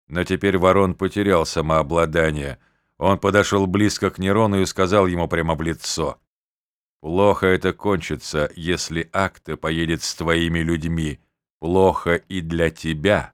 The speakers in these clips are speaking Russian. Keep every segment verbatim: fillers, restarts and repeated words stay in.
Но теперь Ворон потерял самообладание. Он подошел близко к Нерону и сказал ему прямо в лицо: «Плохо это кончится, если Акте поедет с твоими людьми. Плохо и для тебя.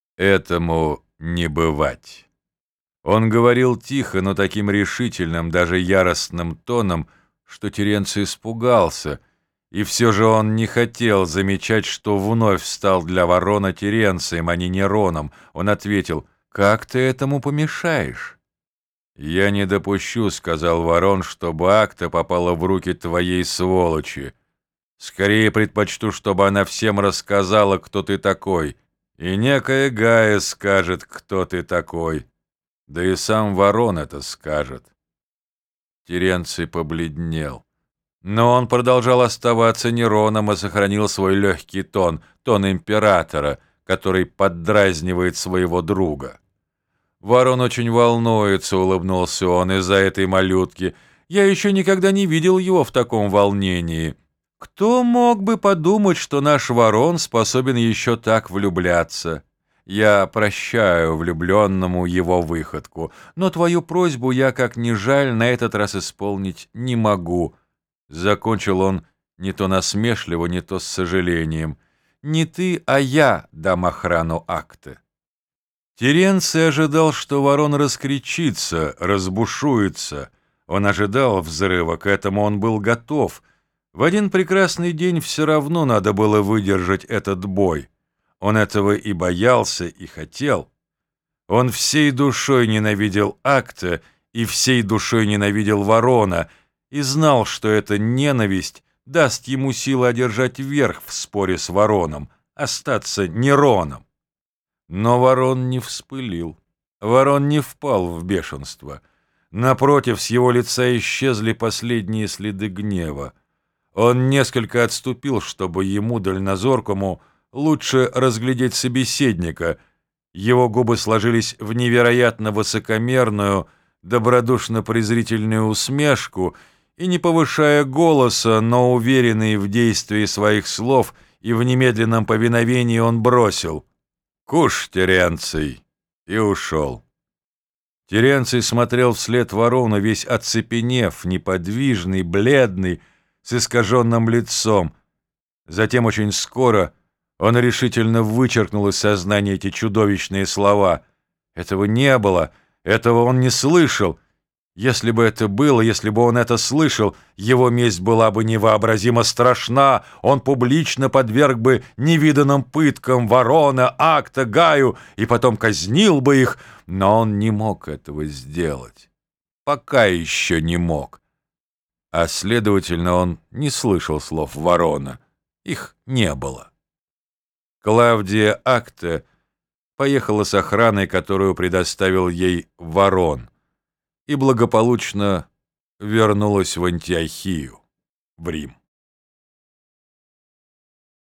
Этому не бывать». Он говорил тихо, но таким решительным, даже яростным тоном, что Теренций испугался, и все же он не хотел замечать, что вновь стал для Ворона Теренцием, а не Нероном. Он ответил: «Как ты этому помешаешь?» «Я не допущу, — сказал Ворон, — чтобы Акта попала в руки твоей сволочи. Скорее предпочту, чтобы она всем рассказала, кто ты такой, и некая Гая скажет, кто ты такой. Да и сам Ворон это скажет». Теренций побледнел. Но он продолжал оставаться Нероном и сохранил свой легкий тон, тон императора, который поддразнивает своего друга. «Ворон очень волнуется», — улыбнулся он, — «из-за этой малютки. Я еще никогда не видел его в таком волнении. Кто мог бы подумать, что наш Ворон способен еще так влюбляться? Я прощаю влюбленному его выходку, но твою просьбу я, как ни жаль, на этот раз исполнить не могу». Закончил он не то насмешливо, не то с сожалением. «Не ты, а я дам охрану Акте». Теренций ожидал, что Ворон раскричится, разбушуется. Он ожидал взрыва, к этому он был готов. В один прекрасный день все равно надо было выдержать этот бой. Он этого и боялся, и хотел. Он всей душой ненавидел Акте и всей душой ненавидел Ворона, и знал, что эта ненависть даст ему силы одержать верх в споре с Вороном, остаться Нероном. Но Ворон не вспылил. Ворон не впал в бешенство. Напротив, с его лица исчезли последние следы гнева. Он несколько отступил, чтобы ему, дальнозоркому, лучше разглядеть собеседника. Его губы сложились в невероятно высокомерную, добродушно-презрительную усмешку, и, не повышая голоса, но уверенный в действии своих слов и в немедленном повиновении, он бросил: «Куш, Теренций!» и ушел. Теренций смотрел вслед Ворону, весь оцепенев, неподвижный, бледный, с искаженным лицом. Затем очень скоро он решительно вычеркнул из сознания эти чудовищные слова. Этого не было, этого он не слышал. Если бы это было, если бы он это слышал, его месть была бы невообразимо страшна, он публично подверг бы невиданным пыткам Ворона, Акта, Гаю и потом казнил бы их, но он не мог этого сделать. Пока еще не мог. А следовательно, он не слышал слов Ворона. Их не было. Клавдия Акта поехала с охраной, которую предоставил ей Ворон, и благополучно вернулась в Антиохию, в Рим.